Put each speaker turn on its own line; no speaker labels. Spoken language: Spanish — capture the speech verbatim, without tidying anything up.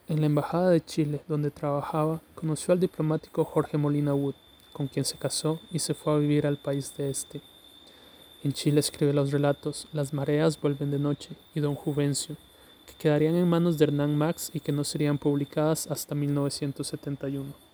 En la Embajada de Chile, donde trabajaba, conoció al diplomático Jorge Molina Wood, con quien se casó y se fue a vivir al país de este. En Chile escribe los relatos Las mareas vuelven de noche y Don Juvencio, que quedarían en manos de Hernán Max y que no serían publicadas hasta mil novecientos setenta y uno.